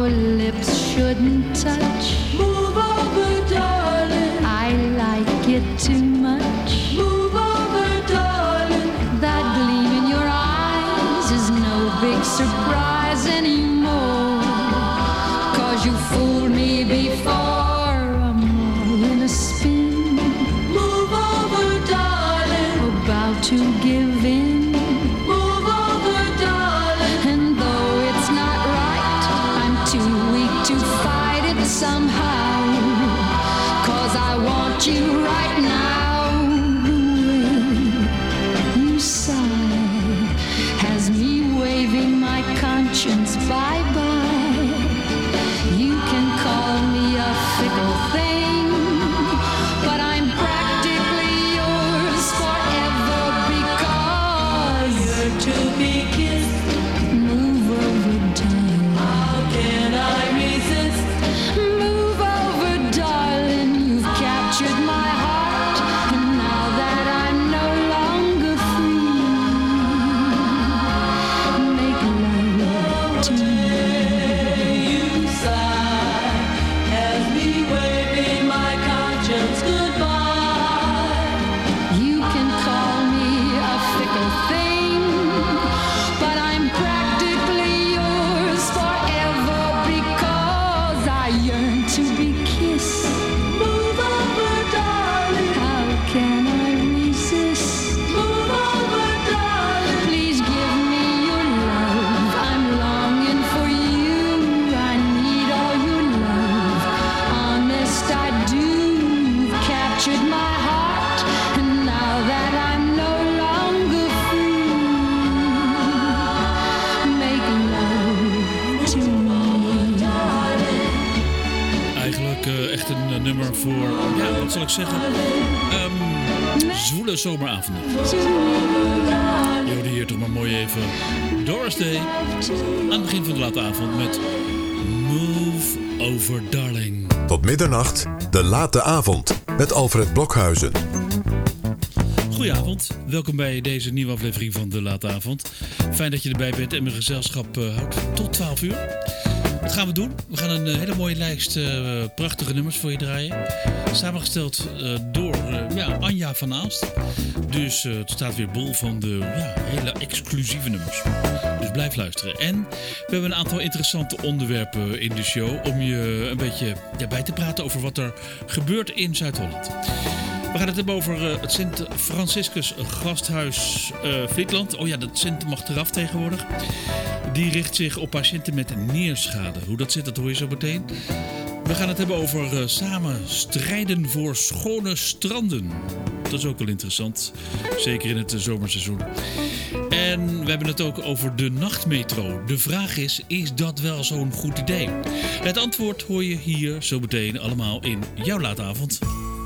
Our lips shouldn't touch. Move over, darling. I like it too much. Move over, darling. That gleam in your eyes is no big surprise anymore. 'Cause you fooled me before. I'm all in a spin. Move over, darling. About to give in. Move over, darling. And though it's not right, I'm too weak to fight it somehow. 'Cause I want you right now. The way you sigh has me waving my conscience bye-bye. You can call me a fickle thing, but I'm practically yours forever because You're to be kissed. move over, darling. How can I resist? Move over, darling. You've captured my heart, and now that I'm no longer free, make love to me. You sigh as me waving my conscience goodbye. You can call me a fickle thing, but I'm practically yours forever because I yearn to be kissed. Move over, darling. How can I resist? Move over, darling. Please give me your love. I'm longing for you. I need all your love. Honest, I do. You've captured my heart, and now that I'm no longer free, make love to me. Eigenlijk echt een nummer voor, ja, wat zal ik zeggen? Zwoele zomeravonden. Je hoorde hier toch maar mooi even Doris Day aan het begin van de late avond met Move Over Darling. Tot middernacht, de late avond met Alfred Blokhuizen. Goedenavond, welkom bij deze nieuwe aflevering van de late avond. Fijn dat je erbij bent en mijn gezelschap houdt tot 12 uur. Wat gaan we doen? We gaan een hele mooie lijst prachtige nummers voor je draaien. Samengesteld door Anja van Aalst. Dus het staat weer bol van de hele exclusieve nummers. Dus blijf luisteren. En we hebben een aantal interessante onderwerpen in de show om je een beetje bij te praten over wat er gebeurt in Zuid-Holland. We gaan het hebben over het Sint Franciscus Gasthuis Friesland. Oh ja, dat Sint mag eraf tegenwoordig. Die richt zich op patiënten met nierschade. Hoe dat zit, dat hoor je zo meteen. We gaan het hebben over samen strijden voor schone stranden. Dat is ook wel interessant. Zeker in het zomerseizoen. En we hebben het ook over de nachtmetro. De vraag is dat wel zo'n goed idee? Het antwoord hoor je hier zo meteen allemaal in jouw laatavond.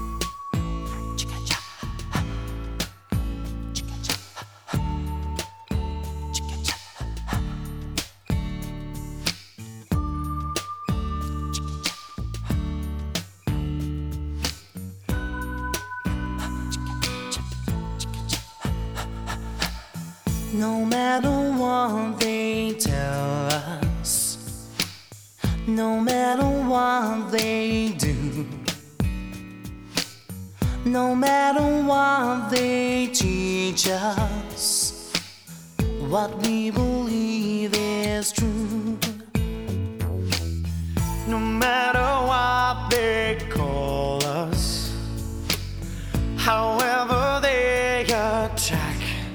No matter what they tell us, no matter what they do, no matter what they teach us, what we believe is true. No matter what they call us, however they attack,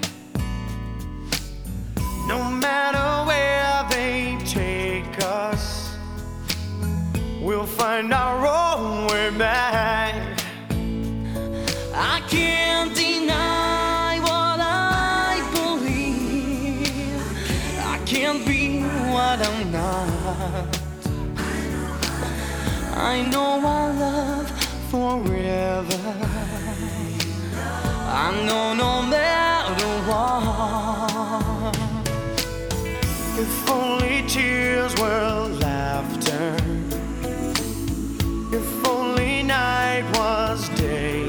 no matter where they take us, we'll find our own way back. I can't deny what I believe. I can't be what I'm not. I know I love forever. I know no matter what. If only tears were laughter, if only night was day,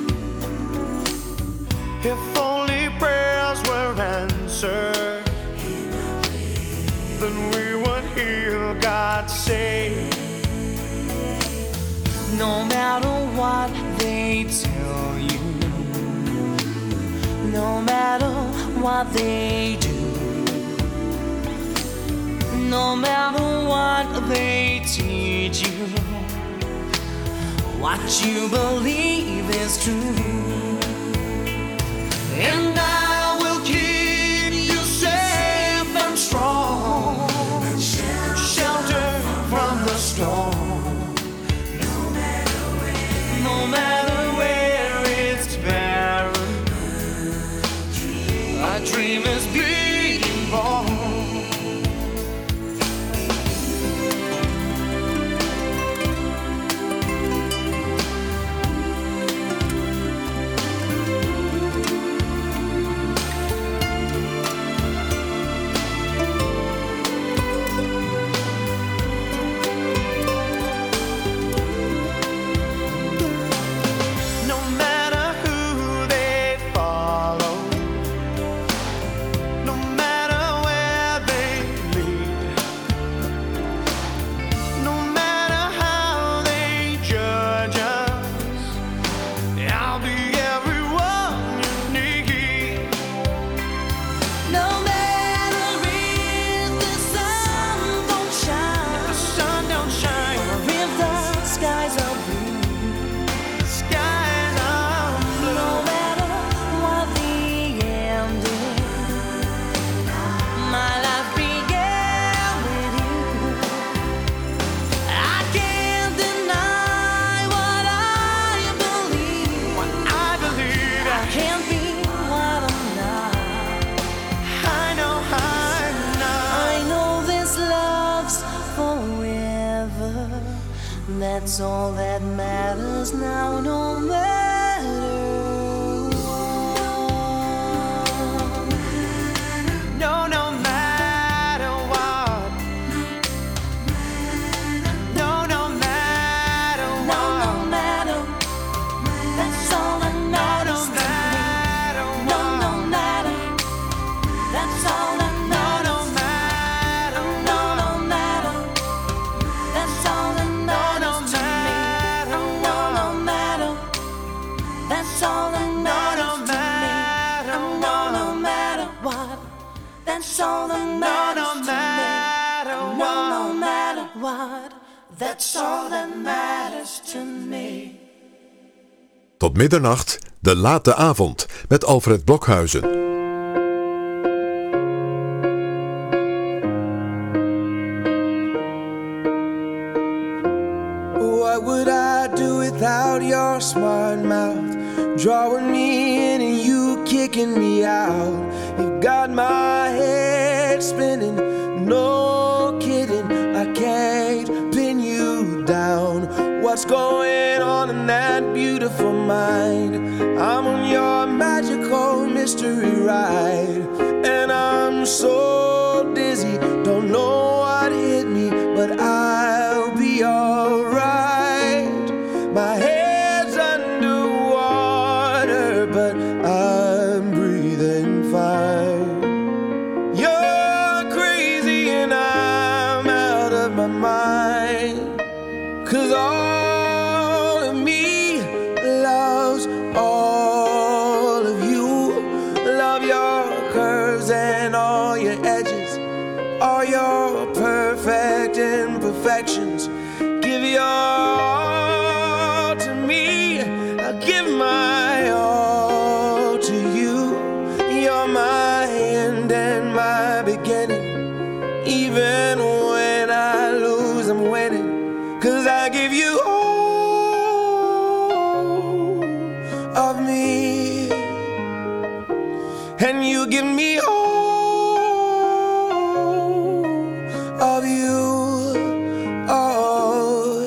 if only prayers were answered, then we would hear God say, what they do. No matter what they teach you, what you believe is true. And I will keep you safe and strong, shelter from the storm. No matter where it's barren, a dream is being born. That's all that matters now, no matter what. No, no matter what. No, no matter what. No, no matter. That's all that matters to me. No, no matter. That's all that matters. No, no matter. No, no matter. That's all that matters. That's all that matters to me. No matter what. That's all that matters to me. No matter what. That's all that matters to me. Tot middernacht, de late avond met Alfred Blokhuizen. What would I do without your smart mouth? Drawing me in and you kicking me out. You've got my head spinning, no kidding. I can't pin you down. What's going on in that beautiful mind? I'm on your magical mystery ride, and I'm so dizzy, don't know what hit me, but I'll be alright. My head's underwater, but I'm breathing fine. You're crazy and I'm out of my mind, 'cause all of me loves all of you. Love your curves and all your edges, all your perfect imperfections. Give your all to me, I'll give my all to you. You're my end and my beginning. Even when I lose, I'm winning, 'cause I give you all of me, and you give me all of you. Oh,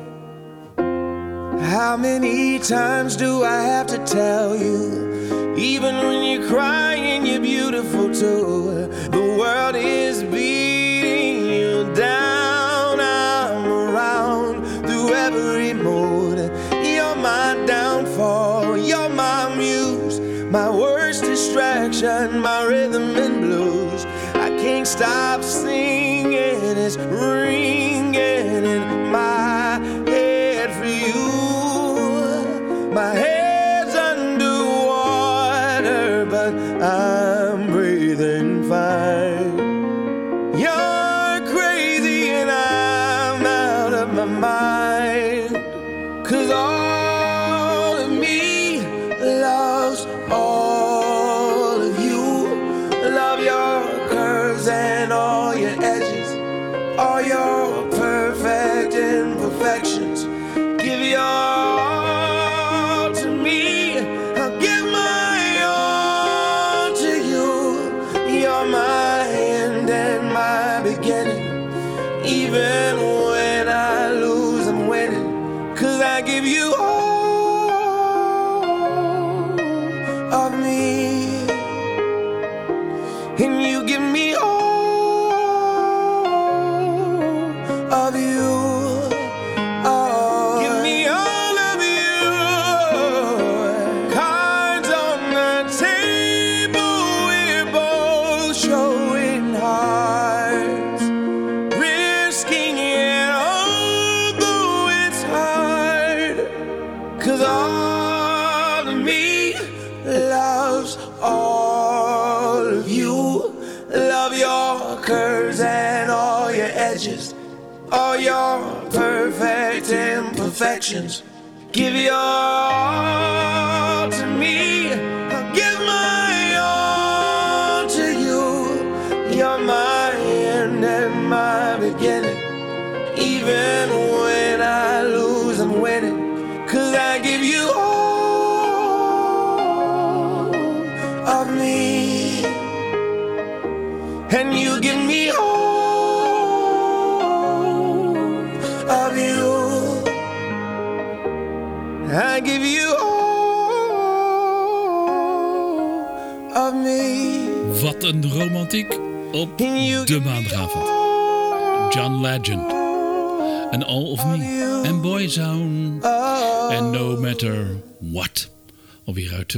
how many times do I have to tell you? Even when you're crying, you're beautiful too. The world is beating you down. I'm around through every mood. You're my downfall, you're my muse, my worst distraction, my rhythm and blues. I can't stop singing, it's ringing in my head for you. My head's underwater, but I'm breathing. breathing fine. You're crazy and I'm out of my mind. 'Cause all of me loves all of you. Love your curves and all your edges, all your perfect imperfections. Give your all to me, I'll give my all to you. You're my end and my beginning. Even when I lose, I'm winning. 'Cause I give you all of me, and you give me all of you. Oh, give me all of you. Cards on the table, we're both showing hearts, risking it although it's hard. 'Cause all of me loves all of you. Love your curves and all your edges, all your perfect imperfections. Give your all to me, I'll give my all to you. You're my end and my beginning. Even when I lose, I'm winning. 'Cause I give you all of me, and you give me all of you. I give you all of me. Wat een romantiek op de maandagavond. John Legend. En All of Me. En Boyzone. En No Matter What. Alweer uit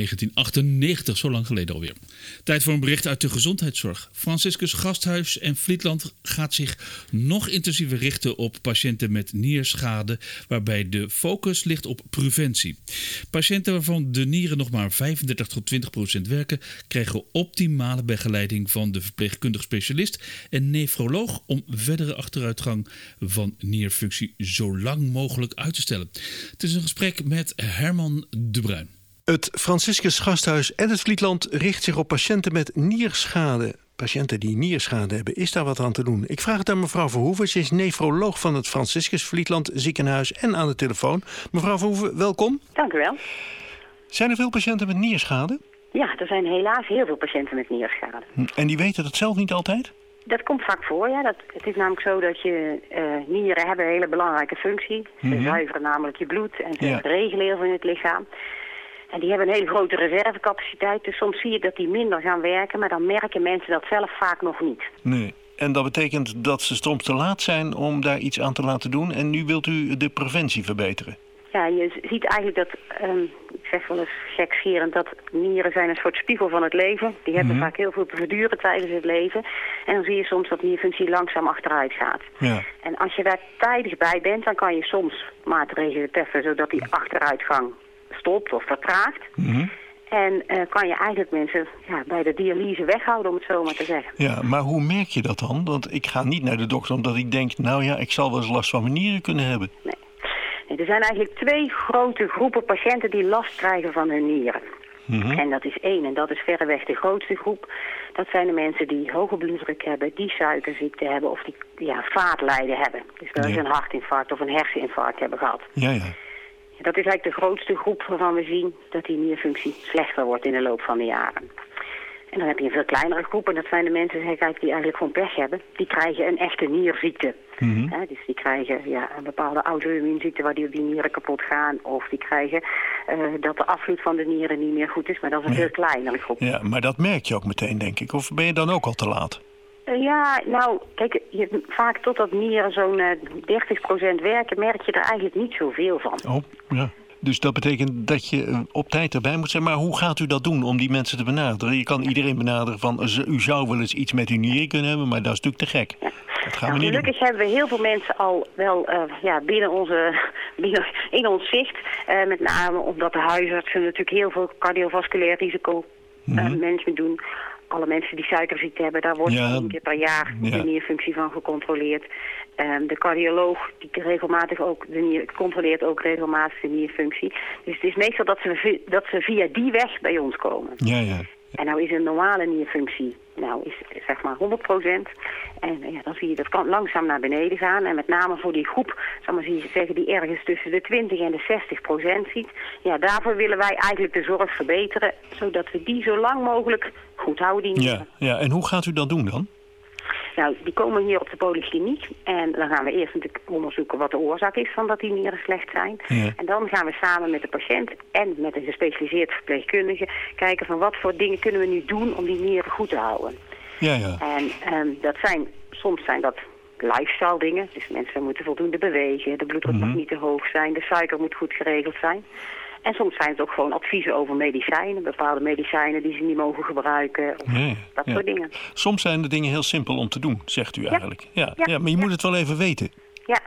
1998, zo lang geleden alweer. Tijd voor een bericht uit de gezondheidszorg. Franciscus Gasthuis en Vlietland gaat zich nog intensiever richten op patiënten met nierschade, waarbij de focus ligt op preventie. Patiënten waarvan de nieren nog maar 35 tot 20% werken, krijgen optimale begeleiding van de verpleegkundig specialist en nefroloog om verdere achteruitgang van nierfunctie zo lang mogelijk uit te stellen. Het is een gesprek met Herman de Bruin. Het Franciscus Gasthuis en het Vlietland richt zich op patiënten met nierschade. Patiënten die nierschade hebben, is daar wat aan te doen? Ik vraag het aan mevrouw Verhoeven. Ze is nefroloog van het Franciscus Vlietland ziekenhuis en aan de telefoon. Mevrouw Verhoeven, welkom. Dank u wel. Zijn er veel patiënten met nierschade? Ja, er zijn helaas heel veel patiënten met nierschade. En die weten dat zelf niet altijd? Dat komt vaak voor, ja. Het is namelijk zo dat je nieren hebben een hele belangrijke functie. Ze zuiveren namelijk je bloed en ze regelen heel veel in het lichaam. En die hebben een hele grote reservecapaciteit, dus soms zie je dat die minder gaan werken, maar dan merken mensen dat zelf vaak nog niet. Nee. En dat betekent dat ze soms te laat zijn om daar iets aan te laten doen en nu wilt u de preventie verbeteren? Ja, je ziet eigenlijk dat, ik zeg wel eens gekscherend, dat nieren zijn een soort spiegel van het leven. Die hebben vaak heel veel te verduren tijdens het leven. En dan zie je soms dat nierfunctie langzaam achteruit gaat. Ja. En als je daar tijdig bij bent, dan kan je soms maatregelen treffen zodat die achteruitgang stopt of vertraagt. En kan je eigenlijk mensen bij de dialyse weghouden, om het zo maar te zeggen. Ja, maar hoe merk je dat dan? Want ik ga niet naar de dokter omdat ik denk, nou ja, ik zal wel eens last van mijn nieren kunnen hebben. Nee, er zijn eigenlijk twee grote groepen patiënten die last krijgen van hun nieren. En dat is één, en dat is verreweg de grootste groep. Dat zijn de mensen die hoge bloeddruk hebben, die suikerziekte hebben of die vaatlijden hebben. Dus dat is een hartinfarct of een herseninfarct hebben gehad. Ja. Dat is eigenlijk de grootste groep waarvan we zien dat die nierfunctie slechter wordt in de loop van de jaren. En dan heb je een veel kleinere groep en dat zijn de mensen die eigenlijk gewoon pech hebben. Die krijgen een echte nierziekte. Dus die krijgen een bepaalde auto-immuunziekte waardoor die nieren kapot gaan. Of die krijgen dat de afvloed van de nieren niet meer goed is. Maar dat is een veel kleinere groep. Ja, maar dat merk je ook meteen, denk ik. Of ben je dan ook al te laat? Ja, nou, kijk, vaak totdat nieren zo'n 30% werken, merk je er eigenlijk niet zoveel van. Oh, ja. Dus dat betekent dat je op tijd erbij moet zijn. Maar hoe gaat u dat doen om die mensen te benaderen? Je kan iedereen benaderen van, u zou wel eens iets met uw nieren kunnen hebben, maar dat is natuurlijk te gek. Ja. Dat gaan we niet gelukkig doen. Hebben we heel veel mensen al wel binnen in ons zicht. Met name omdat de huisartsen natuurlijk heel veel cardiovasculair risico management doen. alle mensen die suikerziekte hebben, daar wordt 1 keer per jaar de nierfunctie van gecontroleerd. De cardioloog die controleert ook regelmatig de nierfunctie. Dus het is meestal dat ze via die weg bij ons komen. Ja. En nou is een normale nierfunctie, is zeg maar 100%. En dan zie je dat kan langzaam naar beneden gaan. En met name voor die groep, die ergens tussen de 20 en de 60% ziet. Ja, daarvoor willen wij eigenlijk de zorg verbeteren, zodat we die zo lang mogelijk goed houden. Die nieren. Ja, en hoe gaat u dat doen dan? Nou, die komen hier op de polykliniek en dan gaan we eerst natuurlijk onderzoeken wat de oorzaak is van dat die nieren slecht zijn. Ja. En dan gaan we samen met de patiënt en met een gespecialiseerd verpleegkundige kijken van wat voor dingen kunnen we nu doen om die nieren goed te houden. Ja. En soms zijn dat lifestyle dingen. Dus mensen moeten voldoende bewegen, de bloeddruk mag niet te hoog zijn, de suiker moet goed geregeld zijn. En soms zijn het ook gewoon adviezen over medicijnen. Bepaalde medicijnen die ze niet mogen gebruiken. Of dat soort dingen. Soms zijn de dingen heel simpel om te doen, zegt u eigenlijk. Ja, maar je moet het wel even weten. Ja.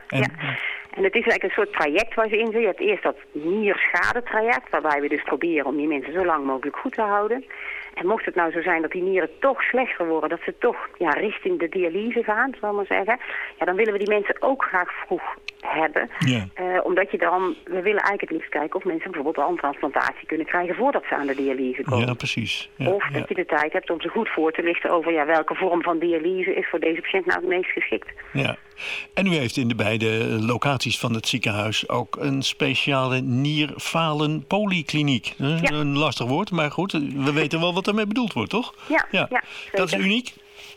En het is eigenlijk een soort traject waar ze in zitten. Je hebt eerst dat nierschade-traject, waarbij we dus proberen om die mensen zo lang mogelijk goed te houden. En mocht het nou zo zijn dat die nieren toch slechter worden, dat ze toch richting de dialyse gaan, zal ik maar zeggen. Ja, dan willen we die mensen ook graag vroeg hebben. Ja. Omdat we willen eigenlijk het liefst kijken of mensen bijvoorbeeld een handtransplantatie kunnen krijgen voordat ze aan de dialyse komen. Ja, precies. Ja, of dat je de tijd hebt om ze goed voor te lichten over welke vorm van dialyse is voor deze patiënt nou het meest geschikt. Ja. En u heeft in de beide locaties van het ziekenhuis ook een speciale nierfalen polykliniek. Een lastig woord, maar goed, we weten wel wat ermee bedoeld wordt, toch? Ja. Dat is uniek.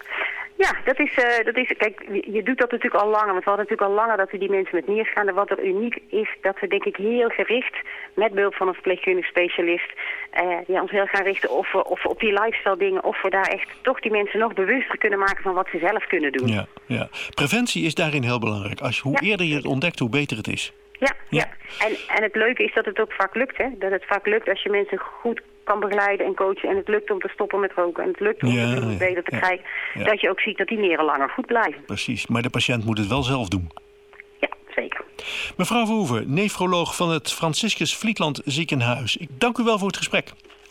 Ja, dat is, kijk, je doet dat natuurlijk al langer. Want we hadden natuurlijk al langer dat we die mensen met nierschade. Wat er uniek is, dat we denk ik heel gericht, met behulp van een verpleegkundig specialist, ons heel gaan richten of we op die lifestyle dingen, of we daar echt toch die mensen nog bewuster kunnen maken van wat ze zelf kunnen doen. Ja. Preventie is daarin heel belangrijk. Hoe eerder je het ontdekt, hoe beter het is. Ja. En het leuke is dat het ook vaak lukt, hè. Dat het vaak lukt als je mensen goed kan begeleiden en coachen. En het lukt om te stoppen met roken. En het lukt om het beter te krijgen. Ja. Dat je ook ziet dat die nieren langer goed blijven. Precies, maar de patiënt moet het wel zelf doen. Ja, zeker. Mevrouw Verhoeven, nefroloog van het Franciscus Vlietland Ziekenhuis. Ik dank u wel voor het gesprek.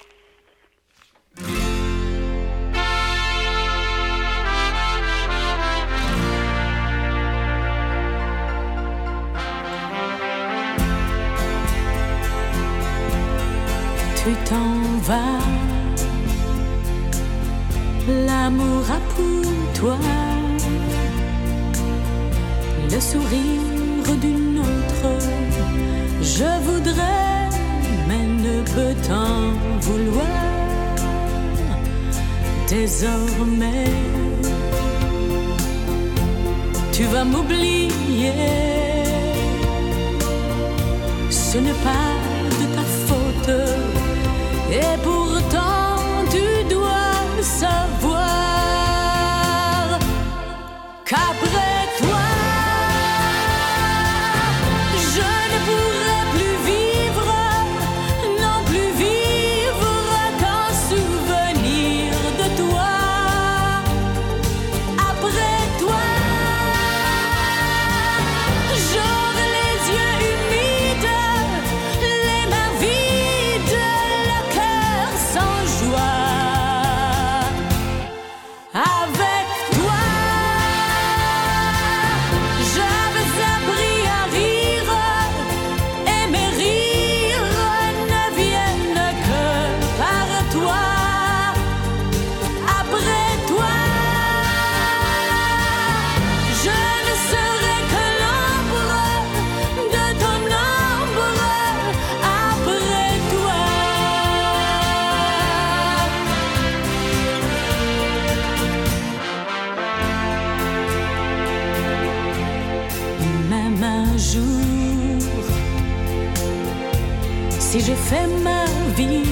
Tu t'en vas, l'amour a pour toi le sourire d'une autre. Je voudrais, mais ne peux t'en vouloir. Désormais, tu vas m'oublier. Ce n'est pas de ta faute. Et pourtant tu dois savoir qu'après toi je ne pourrai plus vivre, non plus vivre qu'en souvenir de toi. Après toi j'aurai les yeux humides, les mains vides, sans joie. Avec toi, j'avais appris à rire, et mes rires ne viennent que par toi. Après toi, je ne serai que l'ombre de ton ombre. Après toi. Même un jour, si je fais ma vie,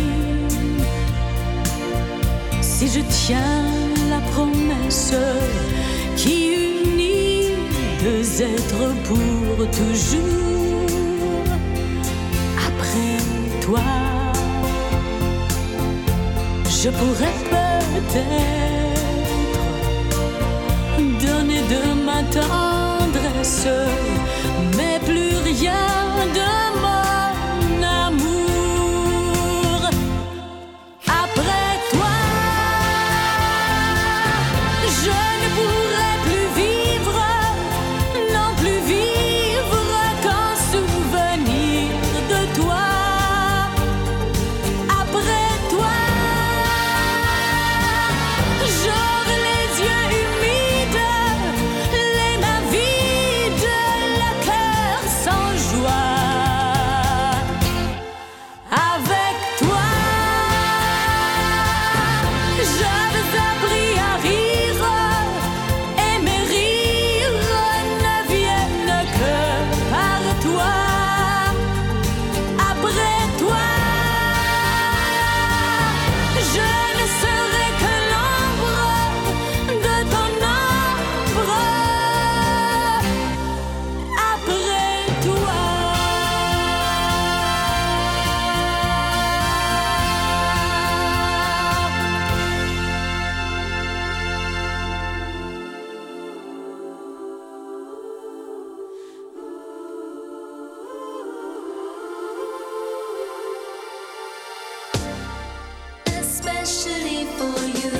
si je tiens la promesse qui unit deux êtres pour toujours, après toi, je pourrais peut-être donner de ma tendresse, mais plus rien de mon amour. Après toi, especially for you.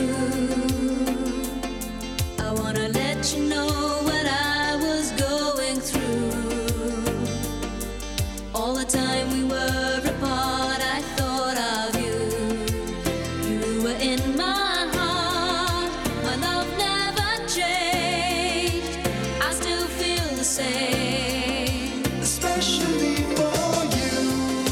I wanna let you know what I was going through. All the time we were apart, I thought of you. You were in my heart, my love never changed. I still feel the same. Especially for you,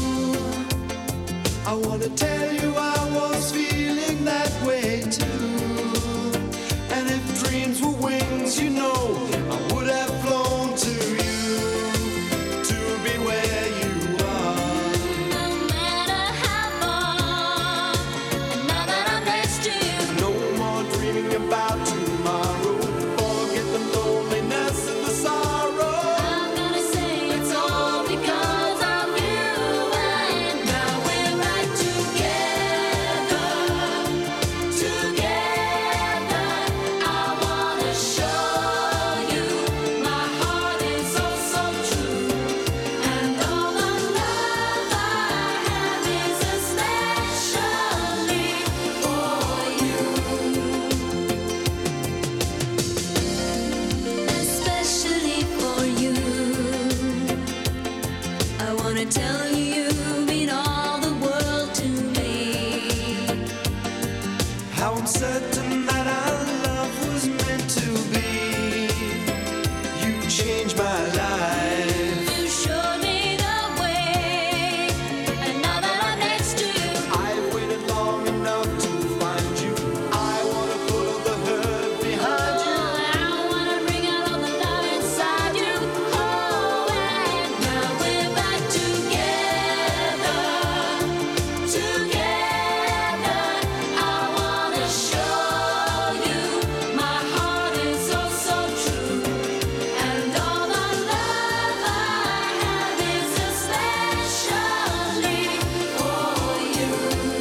I wanna tell you I was feeling that way too. And if dreams were wings, you know, I would have flown to you to be where you are. No matter how far, and now that I'm next to you, No more dreaming about tomorrow. Forget the loneliness and the sorrow. I'm gonna say it's all because of you. And now we're right together, together. I wanna show you my heart is oh so true. And all the love I have is especially for you. Especially for you. I wanna tell you you mean all the world to me. How I'm certain that our love was meant to be. You changed my life. You showed me the way, and now that I'm next to you, I've waited long enough to find you. I wanna put all the hurt behind you. I wanna bring out all the love inside you. Oh, and now we're back together, together. I wanna show you my heart is oh so true. And all the love I have is especially for you.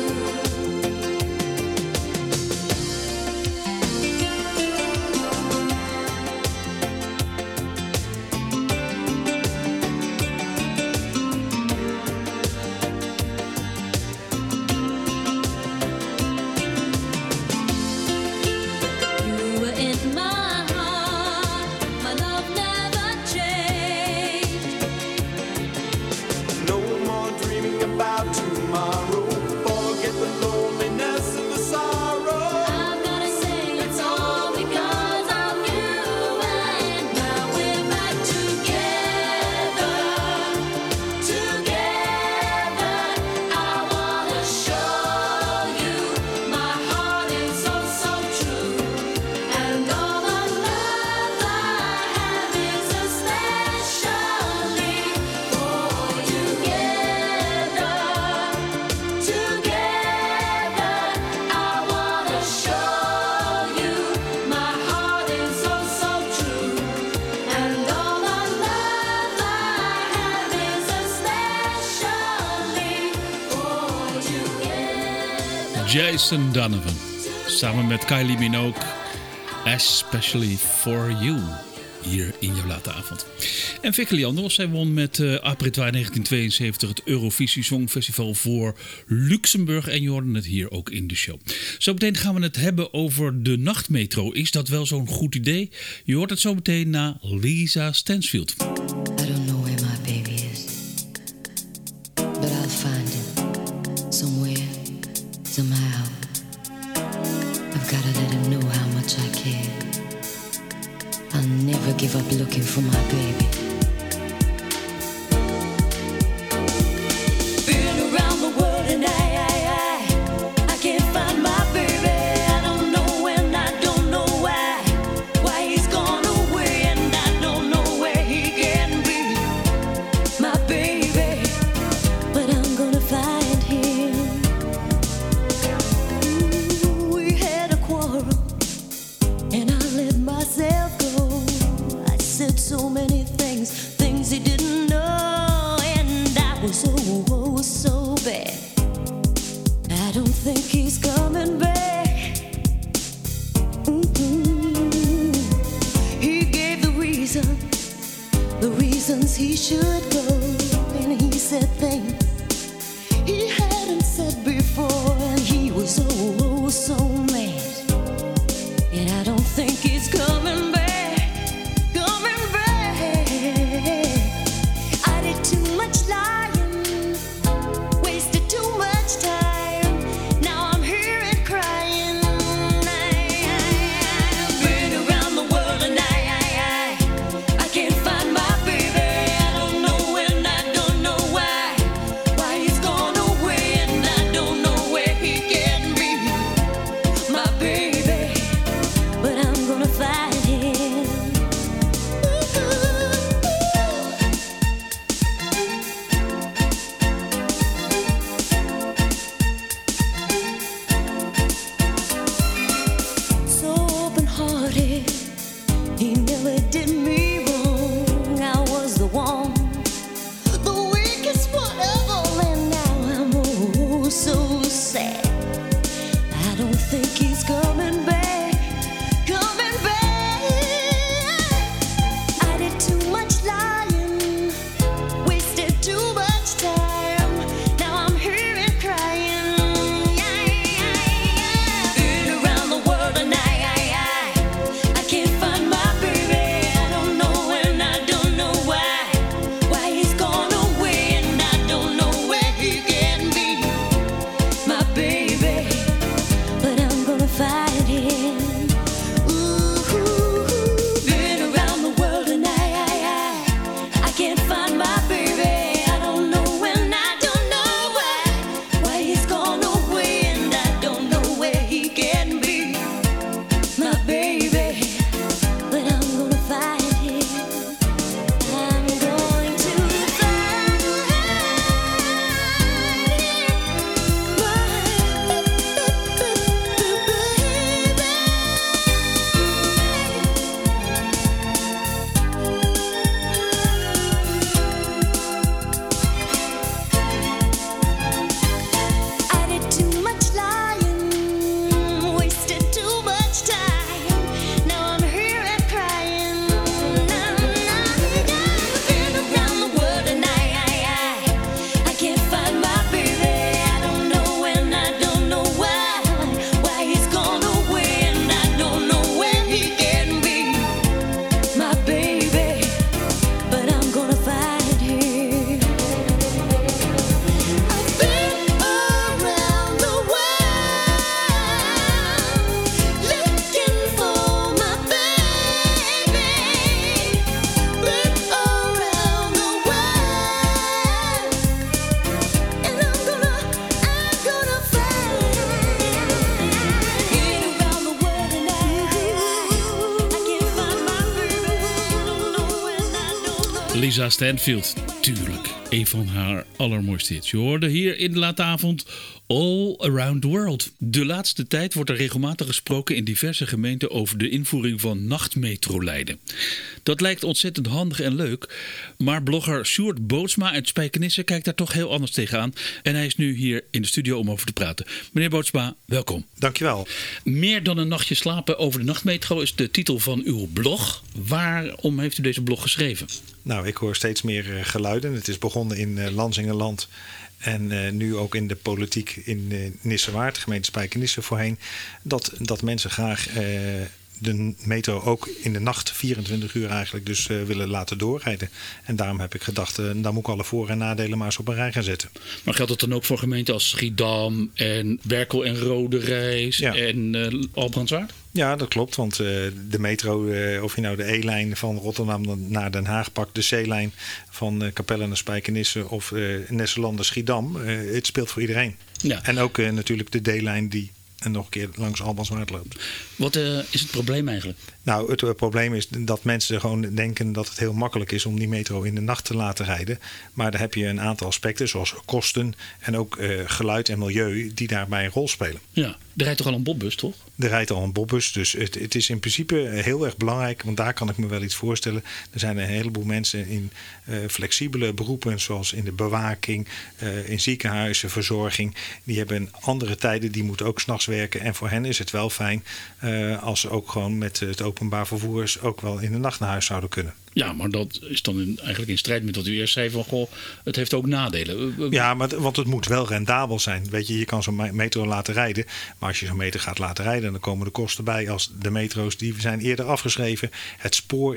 You were in my heart, my love never changed. No more dreaming about tomorrow. Forget the loneliness and the sorrow. I'm gonna say it's all because of you. And now we're back together, together. I wanna show you my heart is oh so true. And all the love I have is especially for you. Together, together. I wanna show you my heart is oh so true. And all the love I have is especially for you. Jason Donovan. Samen met Kylie Minogue. Especially for you. Hier in jouw late avond. En Vicky Leandros, zij won met Apertoire 1972 het Eurovisie Songfestival voor Luxemburg. En je hoorde het hier ook in de show. Zometeen gaan we het hebben over de nachtmetro. Is dat wel zo'n goed idee? Je hoort het zo meteen na Lisa Stansfield. I don't know where my baby is, but I'll find him somewhere, somehow. I've gotta let him know how much I care. I'll never give up looking for my baby. Been around the world and I can't find my baby. I don't know when, I don't know why he's gone away, and I don't know where he can be, my baby. But I'm gonna find him. Ooh, we had a quarrel, and I let myself go. I said so many things he didn't know, and I was so bad. I don't think he's coming back. He gave the reasons he should go, and he said things he hadn't said before, and he was so Lisa Stanfield, tuurlijk. Een van haar allermooiste hits. Je hoorde hier in de late avond All Around the World. De laatste tijd wordt er regelmatig gesproken in diverse gemeenten over de invoering van nachtmetrolijnen. Dat lijkt ontzettend handig en leuk, maar blogger Sjoerd Bootsma uit Spijkenisse kijkt daar toch heel anders tegenaan. En hij is nu hier in de studio om over te praten. Meneer Bootsma, welkom. Dankjewel. Meer dan een nachtje slapen over de nachtmetro is de titel van uw blog. Waarom heeft u deze blog geschreven? Nou, ik hoor steeds meer geluiden. Het is begonnen in Lansingerland en nu ook in de politiek in Nissewaard, gemeente Spijkenisse voorheen, dat mensen graag de metro ook in de nacht 24 uur eigenlijk dus willen laten doorrijden. En daarom heb ik gedacht, daar moet ik alle voor- en nadelen maar eens op een rij gaan zetten. Maar geldt dat dan ook voor gemeenten als Schiedam en Berkel en Roderijs en Albrandswaard? Ja, dat klopt. Want de metro, of je nou de E-lijn van Rotterdam naar Den Haag pakt, de C-lijn van Capelle naar Spijkenisse of Nesselanden Schiedam, het speelt voor iedereen. Ja. En ook natuurlijk de D-lijn die en nog een keer langs Albrandswaard loopt. Wat is het probleem eigenlijk? Nou, het probleem is dat mensen gewoon denken dat het heel makkelijk is om die metro in de nacht te laten rijden. Maar daar heb je een aantal aspecten, zoals kosten en ook geluid en milieu, die daarbij een rol spelen. Ja, er rijdt toch al een bobbus, toch? Er rijdt al een bobbus, dus het is in principe heel erg belangrijk, want daar kan ik me wel iets voorstellen. Er zijn een heleboel mensen in flexibele beroepen, zoals in de bewaking, in ziekenhuizen, verzorging. Die hebben andere tijden, die moeten ook 's nachts werken. En voor hen is het wel fijn als ze ook gewoon met het openbaar vervoer ook wel in de nacht naar huis zouden kunnen. Ja, maar dat is dan eigenlijk in strijd met wat u eerst zei van, goh, het heeft ook nadelen. Ja, want het moet wel rendabel zijn. Weet je kan zo'n metro laten rijden. Maar als je zo'n metro gaat laten rijden, dan komen de kosten bij als de metro's die zijn eerder afgeschreven. Het spoor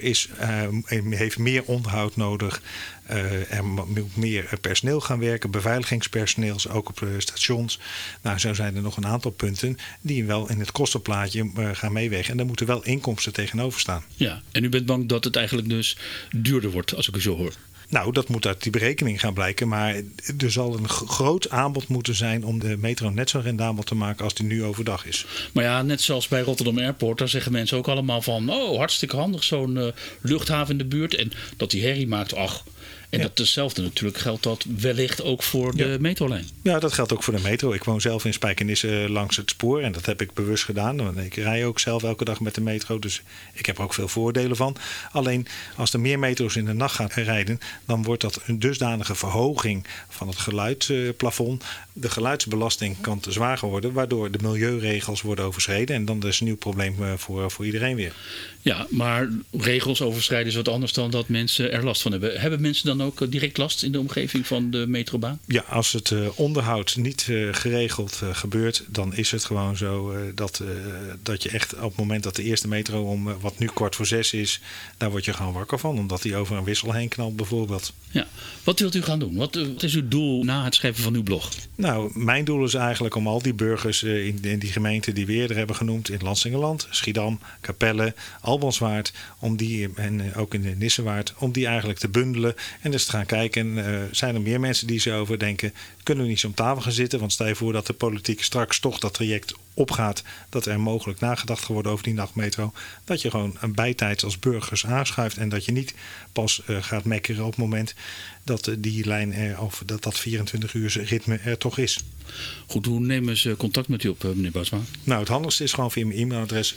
heeft meer onderhoud nodig. Er moet meer personeel gaan werken, beveiligingspersoneel, ook op stations. Nou, zo zijn er nog een aantal punten die wel in het kostenplaatje gaan meewegen. En daar moeten wel inkomsten tegenover staan. Ja, en u bent bang dat het eigenlijk dus duurder wordt, als ik u zo hoor? Nou, dat moet uit die berekening gaan blijken. Maar er zal een groot aanbod moeten zijn om de metro net zo rendabel te maken als die nu overdag is. Maar ja, net zoals bij Rotterdam Airport, daar zeggen mensen ook allemaal van, oh, hartstikke handig, zo'n luchthaven in de buurt. En dat die herrie maakt, ach. En ja. Datzelfde natuurlijk geldt dat wellicht ook voor de metrolijn. Ja, dat geldt ook voor de metro. Ik woon zelf in Spijkenisse langs het spoor. En dat heb ik bewust gedaan. Want ik rij ook zelf elke dag met de metro. Dus ik heb er ook veel voordelen van. Alleen als er meer metro's in de nacht gaan rijden, dan wordt dat een dusdanige verhoging van het geluidsplafond. De geluidsbelasting kan te zwaar worden, waardoor de milieuregels worden overschreden. En dan is een nieuw probleem voor iedereen weer. Ja, maar regels overschrijden is wat anders dan dat mensen er last van hebben. Hebben mensen dan ook direct last in de omgeving van de metrobaan? Ja, als het onderhoud niet geregeld gebeurt, dan is het gewoon zo dat je echt op het moment dat de eerste metro om wat nu 5:45 is, daar word je gewoon wakker van. Omdat die over een wissel heen knalt bijvoorbeeld. Ja, wat wilt u gaan doen? Wat is uw doel na het schrijven van uw blog? Nou, mijn doel is eigenlijk om al die burgers in die gemeenten die we eerder hebben genoemd, in Lansingerland, Schiedam, Capelle, Albrandswaard, om die, en ook in de Nissewaard, om die eigenlijk te bundelen en dus te gaan kijken, zijn er meer mensen die zo over denken, kunnen we niet zo om tafel gaan zitten, want stel je voor dat de politiek straks toch dat traject opgaat, dat er mogelijk nagedacht wordt over die nachtmetro, dat je gewoon een bijtijds als burgers aanschuift en dat je niet pas gaat mekkeren op het moment dat die lijn of dat 24 uur ritme er toch is. Goed, hoe nemen ze contact met u op, meneer Bootsma? Nou, het handigste is gewoon via mijn e-mailadres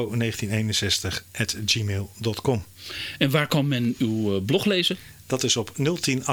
showbo1961@gmail.com. En waar kan men uw blog lezen? Dat is op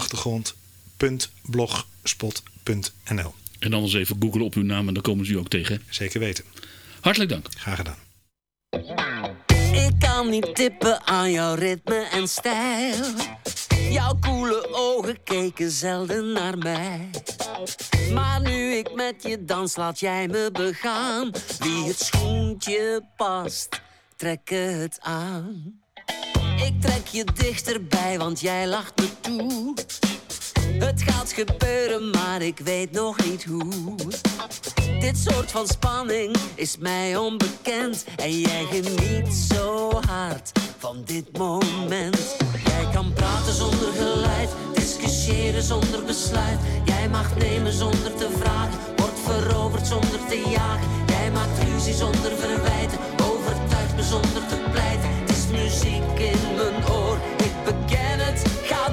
010achtergrond.blogspot.nl. En dan eens even googlen op uw naam en dan komen ze u ook tegen. Zeker weten. Hartelijk dank. Graag gedaan. Ik kan niet tippen aan jouw ritme en stijl. Jouw koele ogen keken zelden naar mij. Maar nu ik met je dans, laat jij me begaan. Wie het schoentje past, trek het aan. Ik trek je dichterbij, want jij lacht me toe. Het gaat gebeuren, maar ik weet nog niet hoe. Dit soort van spanning is mij onbekend. En jij geniet zo hard van dit moment. Jij kan praten zonder geluid, discussiëren zonder besluit. Jij mag nemen zonder te vragen, wordt veroverd zonder te jagen. Jij maakt ruzie zonder verwijten, overtuigt me zonder te pleiten. Het is muziek in mijn oor, ik beken het, ga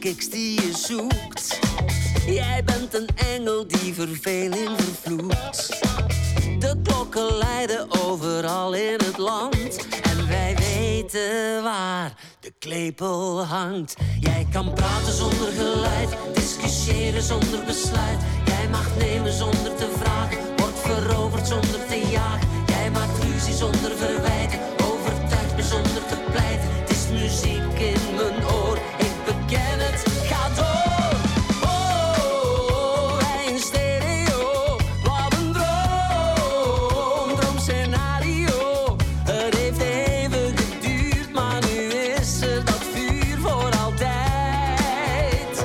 sidekicks die je zoekt. Jij bent een engel die verveling vervloekt. De klokken luiden overal in het land. En wij weten waar de klepel hangt. Jij kan praten zonder geluid, discussiëren zonder besluit. Jij mag nemen zonder te vragen, wordt veroverd zonder te jagen. Jij maakt ruzie zonder verwijten, overtuigt me zonder te pleiten. Het is muziek in mijn oor, ik beken het, ga door. Oh, wij in stereo, wat een droom, droomscenario. Het heeft even geduurd, maar nu is er dat vuur voor altijd.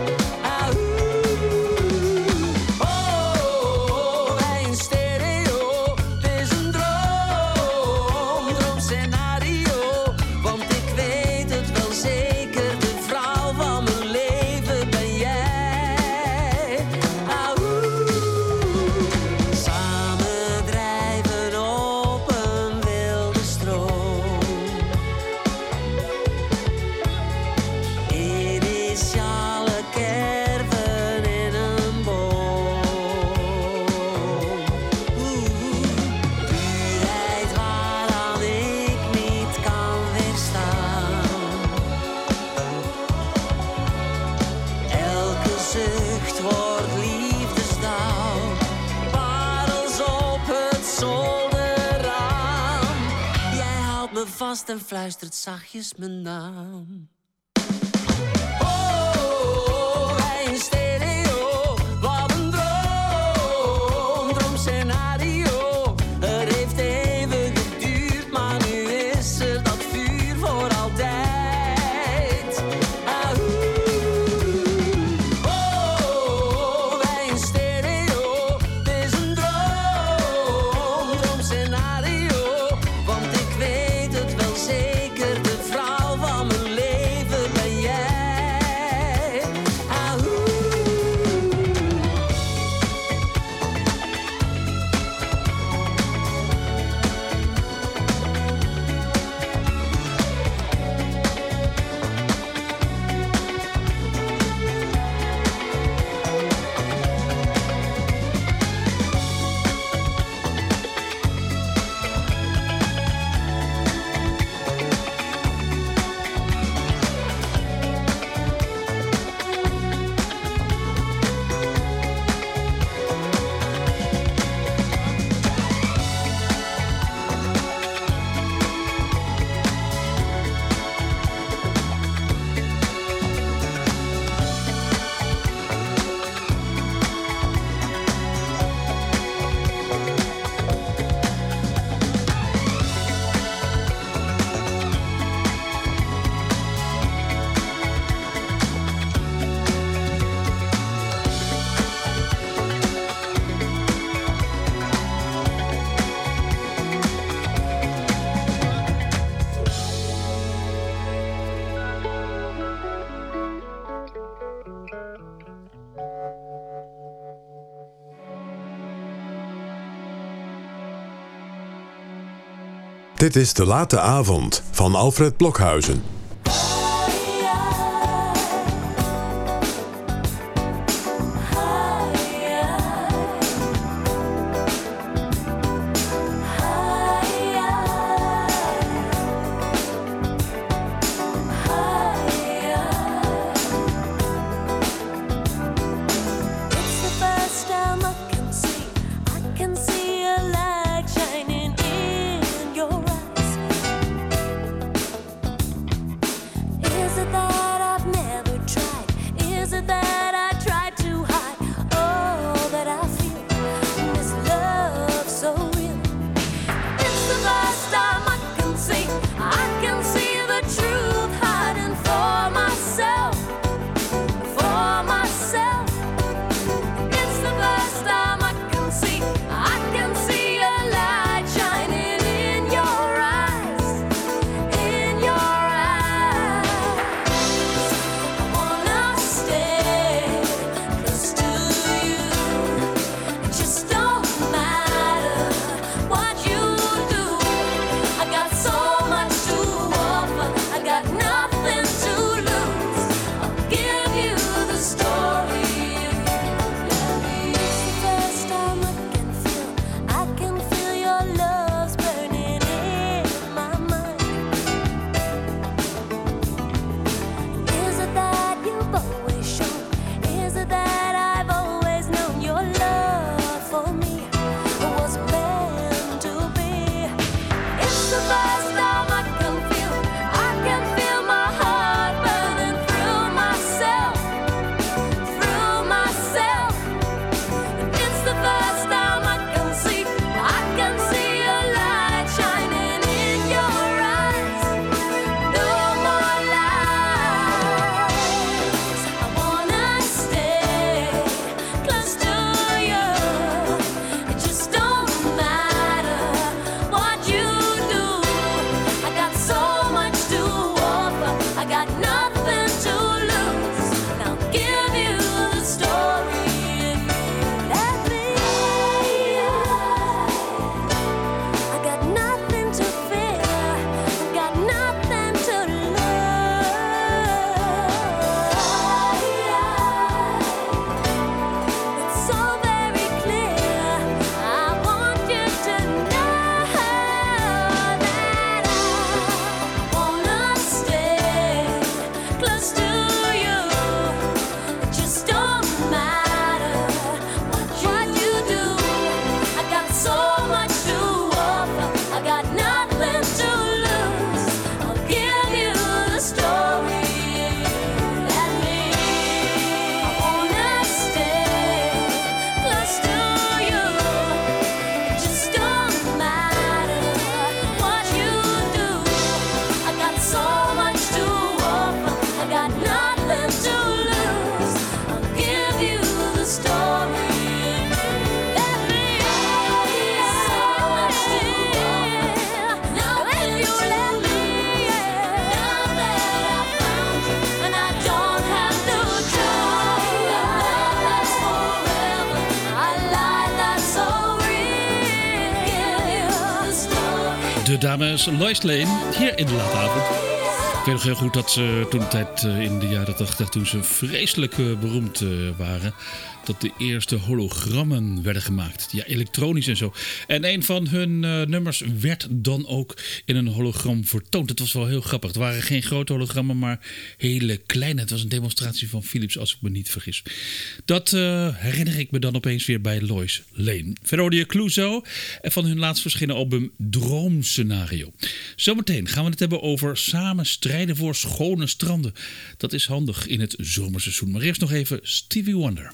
Oh, wij in stereo, het is een droom, droomscenario. Want ik weet het wel zeker, de vrouw van mijn leven ben jij. Samen drijven op een wilde stroom. Initiale kerven in een boom. Puurheid waaraan ik niet kan weerstaan. Elke zucht wordt liefdesdaal. Parels op het zolderraam. Jij houdt me vast en fluistert zachtjes mijn naam. Oh, wij in stereo, wat een droom, droomscenario. Het heeft even geduurd, maar nu is er dat vuur voor altijd. Oh, wij in stereo, het is een droom, droomscenario. Want ik weet het wel zeker, de vrouw van mijn leven ben jij. Dit is De Late Avond van Alfred Blokhuizen. It's the first time I can see a light shining in your eyes. De dames Lois Lane, hier in de late avond. Ik weet nog heel goed dat ze toen de tijd in de jaren 80, toen ze vreselijk beroemd waren, dat de eerste hologrammen werden gemaakt. Ja, elektronisch en zo. En een van hun nummers werd dan ook in een hologram vertoond. Het was wel heel grappig. Het waren geen grote hologrammen, maar hele kleine. Het was een demonstratie van Philips, als ik me niet vergis. Dat herinner ik me dan opeens weer bij Lois Lane. Verder hoorde je Clouseau en van hun laatst verschenen album Droomscenario. Zometeen gaan we het hebben over samen strijden voor schone stranden. Dat is handig in het zomerseizoen. Maar eerst nog even Stevie Wonder.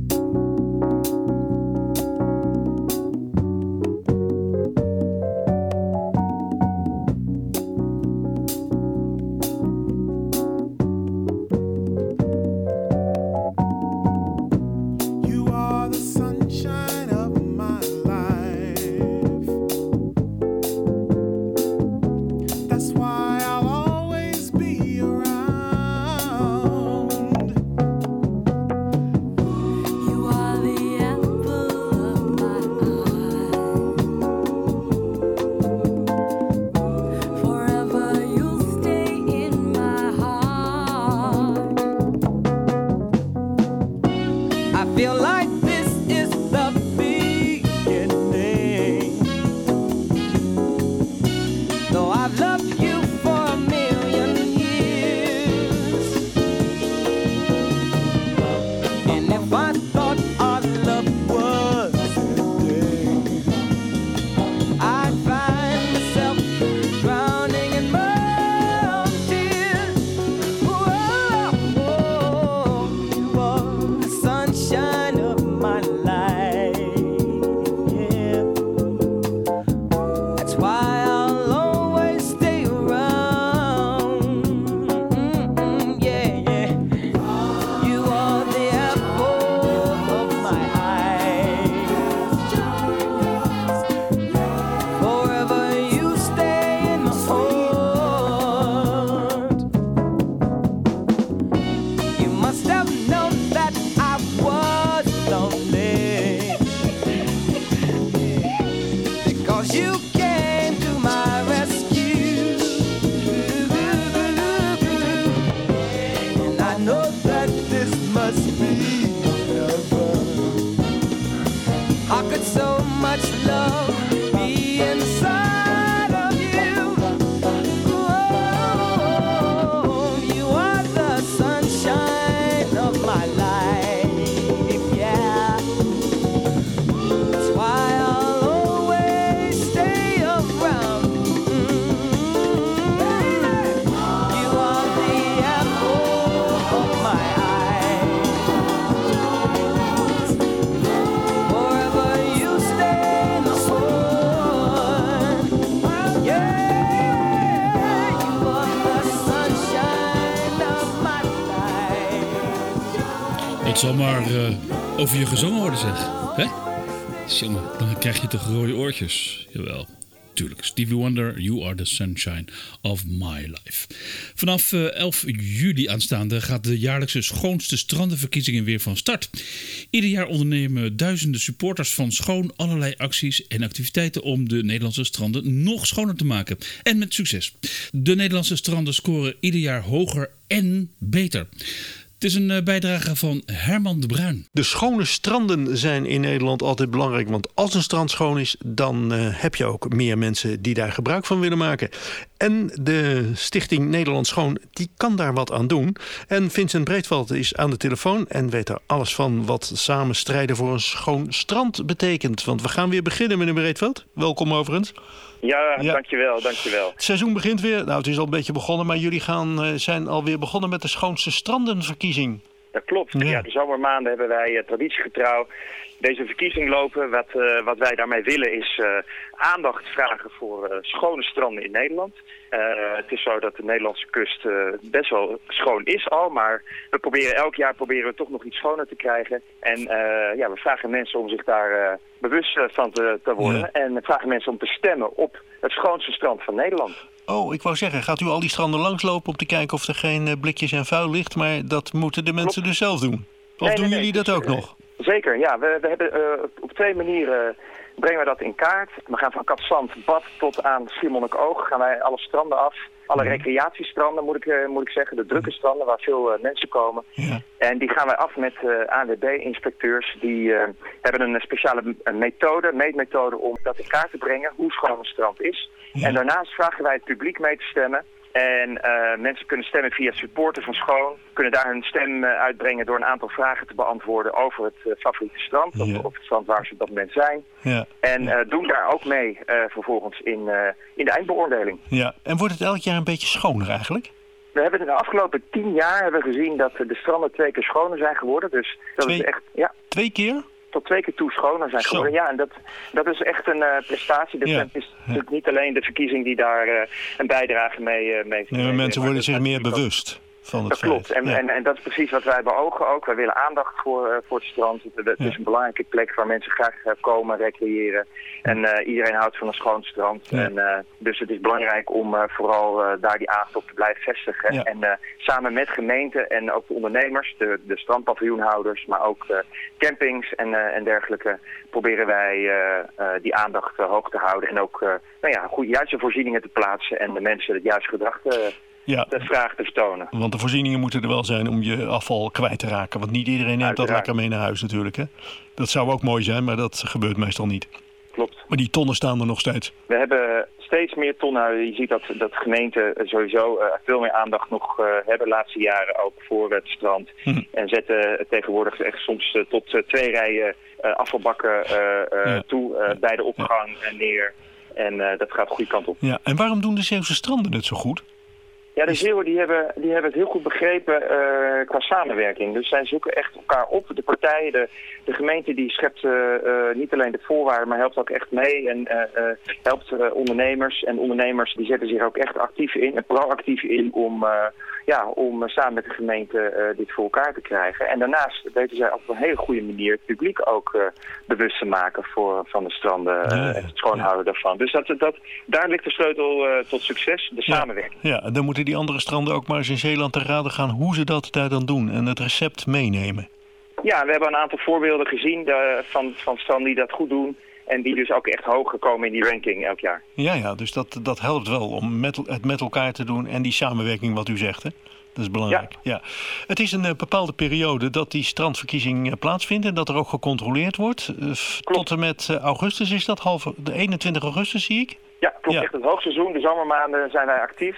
Het zal maar over je gezongen worden, zeg. Hè? Jongen, dan krijg je toch rode oortjes. Jawel, tuurlijk. Stevie Wonder, You Are the Sunshine of My Life. Vanaf 11 juli aanstaande gaat de jaarlijkse schoonste strandenverkiezingen weer van start. Ieder jaar ondernemen duizenden supporters van Schoon allerlei acties en activiteiten om de Nederlandse stranden nog schoner te maken. En met succes. De Nederlandse stranden scoren ieder jaar hoger en beter. Het is een bijdrage van Herman de Bruin. De schone stranden zijn in Nederland altijd belangrijk. Want als een strand schoon is, dan heb je ook meer mensen die daar gebruik van willen maken. En de Stichting Nederland Schoon, die kan daar wat aan doen. En Vincent Breedveld is aan de telefoon en weet er alles van wat samen strijden voor een schoon strand betekent. Want we gaan weer beginnen, meneer Breedveld. Welkom overigens. Ja, dankjewel. Het seizoen begint weer. Nou, het is al een beetje begonnen, maar jullie zijn alweer begonnen met de schoonste strandenverkiezing. Dat klopt. Ja, de zomermaanden hebben wij traditiegetrouw deze verkiezing lopen. Wat wij daarmee willen is aandacht vragen voor schone stranden in Nederland. Het is zo dat de Nederlandse kust best wel schoon is al, maar elk jaar proberen we toch nog iets schoner te krijgen. En we vragen mensen om zich daar bewust van te worden. Ja. En we vragen mensen om te stemmen op het schoonste strand van Nederland. Oh, ik wou zeggen, gaat u al die stranden langslopen om te kijken of er geen blikjes en vuil ligt? Maar dat moeten de mensen dus zelf doen. Of doen jullie dat ook nog? Zeker, ja. We hebben op twee manieren brengen we dat in kaart. We gaan van Kaapzand, Bad tot aan Schiermonnikoog gaan wij alle stranden af. Alle recreatiestranden moet ik zeggen, de drukke stranden waar veel mensen komen. Ja. En die gaan wij af met ANWB-inspecteurs. Die hebben een speciale meetmethode om dat in kaart te brengen, hoe schoon een strand is. Ja. En daarnaast vragen wij het publiek mee te stemmen. En mensen kunnen stemmen via supporter van Schoon. Kunnen daar hun stem uitbrengen door een aantal vragen te beantwoorden over het favoriete strand. Ja. Of het strand waar ze op dat moment zijn. Ja. En doen daar ook mee vervolgens in de eindbeoordeling. Ja. En wordt het elk jaar een beetje schoner eigenlijk? We hebben in de afgelopen 10 jaar gezien dat de stranden 2 keer schoner zijn geworden. Dus dat is echt... Ja. 2 keer? Tot 2 keer toe schoner zijn geworden. Ja, en dat is echt een prestatie. Dus het is natuurlijk niet alleen de verkiezing die daar een bijdrage mee heeft. Nee, maar mensen worden zich meer bewust van het feit. Dat klopt. En dat is precies wat wij beogen ook. Wij willen aandacht voor het strand. Het is een belangrijke plek waar mensen graag komen recreëren. En iedereen houdt van een schoon strand. Ja. En, dus het is belangrijk om vooral daar die aandacht op te blijven vestigen. Ja. En samen met gemeenten en ook de ondernemers, de strandpaviljoenhouders, maar ook campings en dergelijke, proberen wij die aandacht hoog te houden. En ook juiste voorzieningen te plaatsen en de mensen het juiste gedrag de vraag te vertonen. Want de voorzieningen moeten er wel zijn om je afval kwijt te raken. Want niet iedereen neemt dat lekker mee naar huis natuurlijk. Hè? Dat zou ook mooi zijn, maar dat gebeurt meestal niet. Klopt. Maar die tonnen staan er nog steeds. We hebben steeds meer tonnen. Je ziet dat gemeenten sowieso veel meer aandacht nog hebben de laatste jaren ook voor het strand. En zetten tegenwoordig echt soms tot 2 rijen afvalbakken toe bij de opgang neer. En dat gaat de goede kant op. Ja. En waarom doen de Zeeuwse stranden het zo goed? Ja, de Zeeuwen die hebben het heel goed begrepen qua samenwerking. Dus zij zoeken echt elkaar op. De partijen, de gemeente die schept niet alleen de voorwaarden, maar helpt ook echt mee. En helpt ondernemers. En ondernemers die zetten zich ook echt actief in en proactief in om samen met de gemeente dit voor elkaar te krijgen. En daarnaast weten zij op een hele goede manier het publiek ook bewust te maken van de stranden en het schoonhouden daarvan. Dus daar ligt de sleutel tot succes, de samenwerking. Ja, dan moeten die andere stranden ook maar eens in Zeeland te raden gaan hoe ze dat daar dan doen en het recept meenemen. Ja, we hebben een aantal voorbeelden gezien van stranden die dat goed doen. En die dus ook echt hoog gekomen in die ranking elk jaar. Ja, dus dat helpt wel om het met elkaar te doen en die samenwerking wat u zegt, hè? Dat is belangrijk. Ja. Het is een bepaalde periode dat die strandverkiezing plaatsvindt en dat er ook gecontroleerd wordt. Tot en met augustus is dat, de 21 augustus zie ik? Ja, klopt. Echt het hoogseizoen. De zomermaanden zijn wij actief.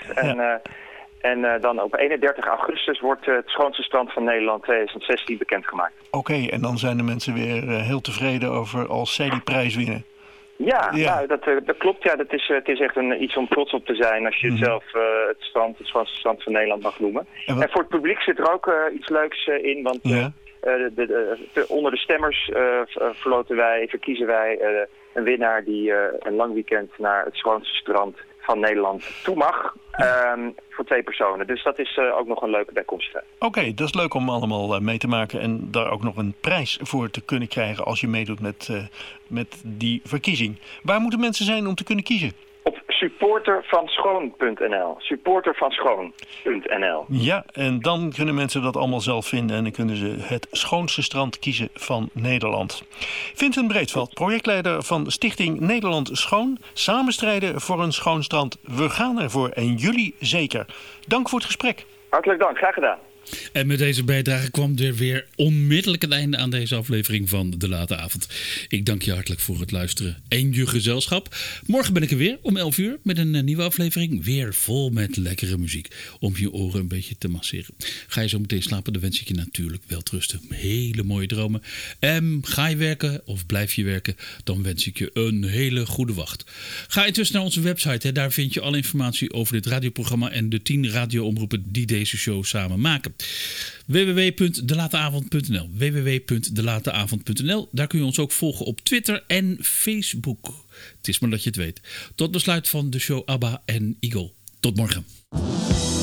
En dan op 31 augustus wordt het schoonste strand van Nederland 2016 bekendgemaakt. Oké, en dan zijn de mensen weer heel tevreden over als zij die prijs winnen. Ja. Nou, dat klopt. Ja, het is echt iets om trots op te zijn als je het zelf het schoonste strand van Nederland mag noemen. En voor het publiek zit er ook iets leuks in, want onder de stemmers verkiezen wij een winnaar die een lang weekend naar het schoonste strand van Nederland toe mag. Voor 2 personen. Dus dat is ook nog een leuke bijkomstigheid. Oké, dat is leuk om allemaal mee te maken en daar ook nog een prijs voor te kunnen krijgen als je meedoet met die verkiezing. Waar moeten mensen zijn om te kunnen kiezen? Op supportervanschoon.nl. Supportervanschoon.nl. Ja, en dan kunnen mensen dat allemaal zelf vinden en dan kunnen ze het schoonste strand kiezen van Nederland. Vincent Breedveld, projectleider van Stichting Nederland Schoon. Samen strijden voor een schoon strand. We gaan ervoor en jullie zeker. Dank voor het gesprek. Hartelijk dank, graag gedaan. En met deze bijdrage kwam er weer onmiddellijk een einde aan deze aflevering van De Late Avond. Ik dank je hartelijk voor het luisteren en je gezelschap. Morgen ben ik er weer om 11 uur met een nieuwe aflevering. Weer vol met lekkere muziek om je oren een beetje te masseren. Ga je zo meteen slapen, dan wens ik je natuurlijk welterusten. Hele mooie dromen. Ga je werken of blijf je werken, dan wens ik je een hele goede wacht. Ga intussen naar onze website. Daar vind je alle informatie over dit radioprogramma en de 10 radioomroepen die deze show samen maken. www.delateavond.nl www.delateavond.nl. Daar kun je ons ook volgen op Twitter en Facebook. Het is maar dat je het weet. Tot besluit van de show ABBA en Eagle. Tot morgen.